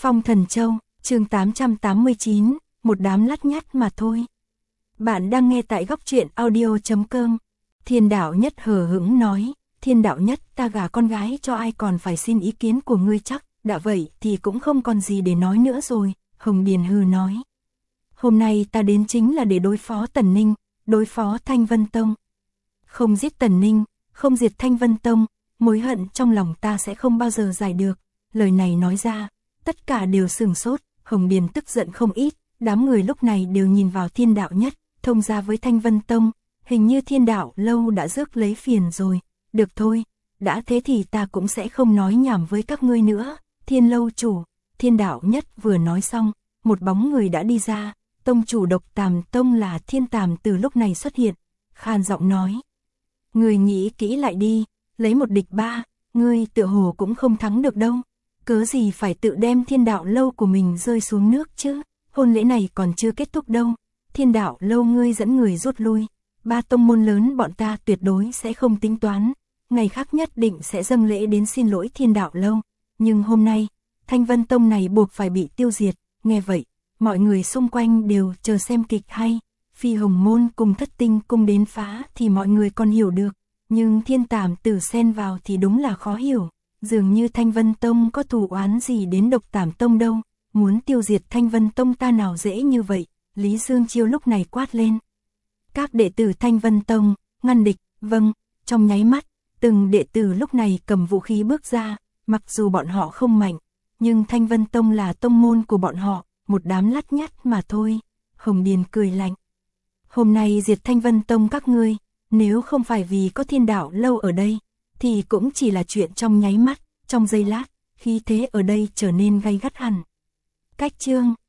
Phong Thần Châu, chương 889, một đám lắt nhắt mà thôi. Bạn đang nghe tại góc truyện audio.com. Thiên đạo nhất hờ hững nói, Thiên đạo nhất, ta gả con gái cho ai còn phải xin ý kiến của ngươi chắc, đã vậy thì cũng không còn gì để nói nữa rồi, Hồng Điền hừ nói. Hôm nay ta đến chính là để đối phó Tần Ninh, đối phó Thanh Vân Tông. Không giết Tần Ninh, không diệt Thanh Vân Tông, mối hận trong lòng ta sẽ không bao giờ giải được. Lời này nói ra, tất cả đều sửng sốt, Hồng Điền tức giận không ít, đám người lúc này đều nhìn vào Thiên đạo nhất, thông ra với Thanh Vân Tông, hình như Thiên đạo lâu đã rước lấy phiền rồi. Được thôi, đã thế thì ta cũng sẽ không nói nhảm với các ngươi nữa. Thiên lâu chủ, Thiên đạo nhất vừa nói xong, một bóng người đã đi ra, tông chủ Độc Tàm Tông là Thiên Tàm từ lúc này xuất hiện, khan giọng nói. Ngươi nghĩ kỹ lại đi, lấy một địch ba, ngươi tựa hồ cũng không thắng được đâu. Cớ gì phải tự đem Thiên đạo lâu của mình rơi xuống nước chứ, hôn lễ này còn chưa kết thúc đâu. Thiên đạo lâu ngươi dẫn người rút lui, ba tông môn lớn bọn ta tuyệt đối sẽ không tính toán, ngày khác nhất định sẽ dâng lễ đến xin lỗi Thiên đạo lâu. Nhưng hôm nay, Thanh Vân Tông này buộc phải bị tiêu diệt. Nghe vậy, mọi người xung quanh đều chờ xem kịch hay. Phi Hồng Môn cùng Thất Tinh cung đến phá thì mọi người còn hiểu được, nhưng Thiên Tàm Tử xen vào thì đúng là khó hiểu. Dường như Thanh Vân Tông có thù oán gì đến Độc Tàm Tông đâu, muốn tiêu diệt Thanh Vân Tông ta nào dễ như vậy. Lý Dương Chiêu lúc này quát lên. Các đệ tử Thanh Vân Tông, ngăn địch, vâng. Trong nháy mắt, từng đệ tử lúc này cầm vũ khí bước ra, mặc dù bọn họ không mạnh, nhưng Thanh Vân Tông là tông môn của bọn họ, một đám lắt nhắt mà thôi. Hồng Điền cười lạnh. Hôm nay diệt Thanh Vân Tông các ngươi, nếu không phải vì có Thiên đạo lâu ở đây, thì cũng chỉ là chuyện trong nháy mắt, trong giây lát, khí thế ở đây trở nên gay gắt hẳn. Cách chương